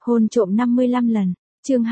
Hôn trộm 55 lần. Chương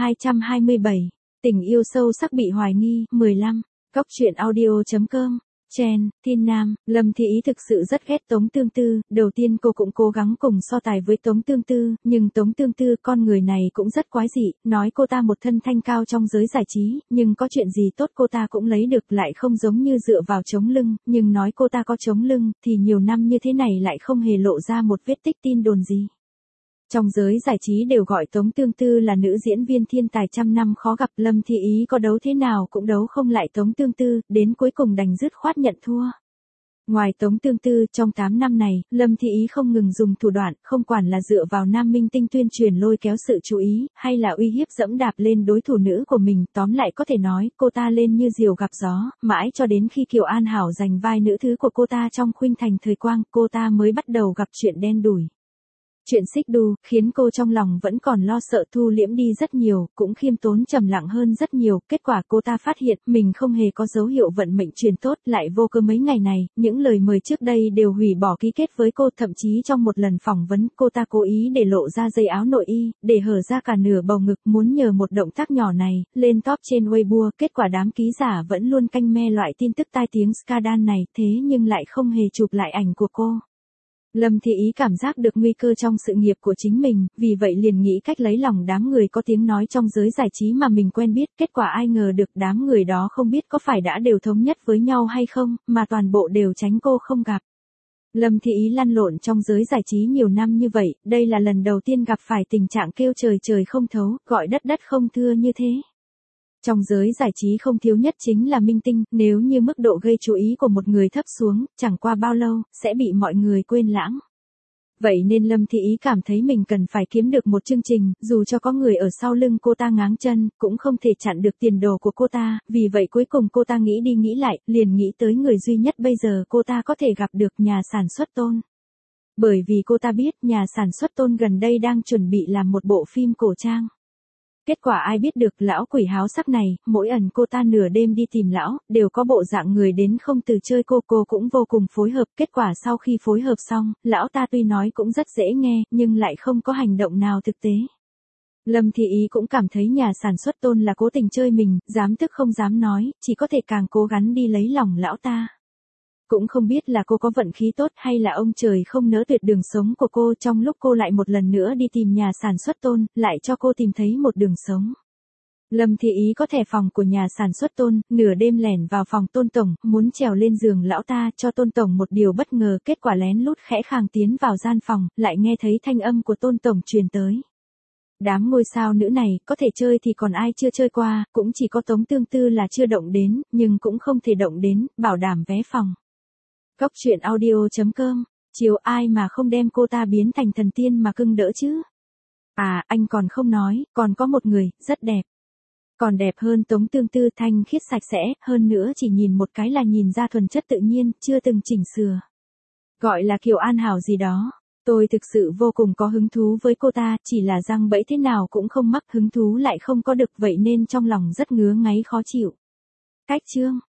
227. Tình yêu sâu sắc bị hoài nghi. 15. Góc truyện audio.com. Chen, Thiên Nam, Lâm Thị Ý thực sự rất ghét Tống Tương Tư, đầu tiên cô cũng cố gắng cùng so tài với Tống Tương Tư, nhưng Tống Tương Tư con người này cũng rất quái dị, nói cô ta một thân thanh cao trong giới giải trí, nhưng có chuyện gì tốt cô ta cũng lấy được lại không giống như dựa vào chống lưng, nhưng nói cô ta có chống lưng, thì nhiều năm như thế này lại không hề lộ ra một vết tích tin đồn gì. Trong giới giải trí đều gọi Tống Tương Tư là nữ diễn viên thiên tài trăm năm khó gặp, Lâm Thị Ý có đấu thế nào cũng đấu không lại Tống Tương Tư, đến cuối cùng đành dứt khoát nhận thua. Ngoài Tống Tương Tư, trong 8 năm này, Lâm Thị Ý không ngừng dùng thủ đoạn, không quản là dựa vào nam minh tinh tuyên truyền lôi kéo sự chú ý, hay là uy hiếp dẫm đạp lên đối thủ nữ của mình, tóm lại có thể nói, cô ta lên như diều gặp gió, mãi cho đến khi Kiều An Hảo giành vai nữ thứ của cô ta trong Khuynh Thành Thời Quang, cô ta mới bắt đầu gặp chuyện đen đủi. Chuyện xích đu, khiến cô trong lòng vẫn còn lo sợ thu liễm đi rất nhiều, cũng khiêm tốn trầm lặng hơn rất nhiều, kết quả cô ta phát hiện mình không hề có dấu hiệu vận mệnh truyền tốt, lại vô cơ mấy ngày này, những lời mời trước đây đều hủy bỏ ký kết với cô, thậm chí trong một lần phỏng vấn, cô ta cố ý để lộ ra dây áo nội y, để hở ra cả nửa bầu ngực, muốn nhờ một động tác nhỏ này, lên top trên Weibo, kết quả đám ký giả vẫn luôn canh me loại tin tức tai tiếng scandal này, thế nhưng lại không hề chụp lại ảnh của cô. Lâm Thị Ý cảm giác được nguy cơ trong sự nghiệp của chính mình, vì vậy liền nghĩ cách lấy lòng đám người có tiếng nói trong giới giải trí mà mình quen biết, kết quả ai ngờ được đám người đó không biết có phải đã đều thống nhất với nhau hay không, mà toàn bộ đều tránh cô không gặp. Lâm Thị Ý lăn lộn trong giới giải trí nhiều năm như vậy, đây là lần đầu tiên gặp phải tình trạng kêu trời trời không thấu, gọi đất đất không thưa như thế. Trong giới giải trí không thiếu nhất chính là minh tinh, nếu như mức độ gây chú ý của một người thấp xuống, chẳng qua bao lâu, sẽ bị mọi người quên lãng. Vậy nên Lâm Thị Ý cảm thấy mình cần phải kiếm được một chương trình, dù cho có người ở sau lưng cô ta ngáng chân, cũng không thể chặn được tiền đồ của cô ta, vì vậy cuối cùng cô ta nghĩ đi nghĩ lại, liền nghĩ tới người duy nhất bây giờ cô ta có thể gặp được, nhà sản xuất Tôn. Bởi vì cô ta biết nhà sản xuất Tôn gần đây đang chuẩn bị làm một bộ phim cổ trang. Kết quả ai biết được lão quỷ háo sắc này, mỗi ẩn cô ta nửa đêm đi tìm lão, đều có bộ dạng người đến không từ chơi cô cũng vô cùng phối hợp, kết quả sau khi phối hợp xong, lão ta tuy nói cũng rất dễ nghe, nhưng lại không có hành động nào thực tế. Lâm Thị Ý cũng cảm thấy nhà sản xuất Tôn là cố tình chơi mình, dám tức không dám nói, chỉ có thể càng cố gắng đi lấy lòng lão ta. Cũng không biết là cô có vận khí tốt hay là ông trời không nỡ tuyệt đường sống của cô, trong lúc cô lại một lần nữa đi tìm nhà sản xuất Tôn, lại cho cô tìm thấy một đường sống. Lâm Thị Ý có thẻ phòng của nhà sản xuất Tôn, nửa đêm lẻn vào phòng Tôn Tổng, muốn trèo lên giường lão ta, cho Tôn Tổng một điều bất ngờ, kết quả lén lút khẽ khàng tiến vào gian phòng, lại nghe thấy thanh âm của Tôn Tổng truyền tới. Đám ngôi sao nữ này, có thể chơi thì còn ai chưa chơi qua, cũng chỉ có Tống Tương Tư là chưa động đến, nhưng cũng không thể động đến, bảo đảm vé phòng. Góc truyện audio.com, chiều ai mà không đem cô ta biến thành thần tiên mà cưng đỡ chứ. À, anh còn không nói, còn có một người, rất đẹp. Còn đẹp hơn Tống Tương Tư, thanh khiết sạch sẽ, hơn nữa chỉ nhìn một cái là nhìn ra thuần chất tự nhiên, chưa từng chỉnh sửa. Gọi là Kiều An Hảo gì đó. Tôi thực sự vô cùng có hứng thú với cô ta, chỉ là răng bẫy thế nào cũng không mắc, hứng thú lại không có được, vậy nên trong lòng rất ngứa ngáy khó chịu. Cách chương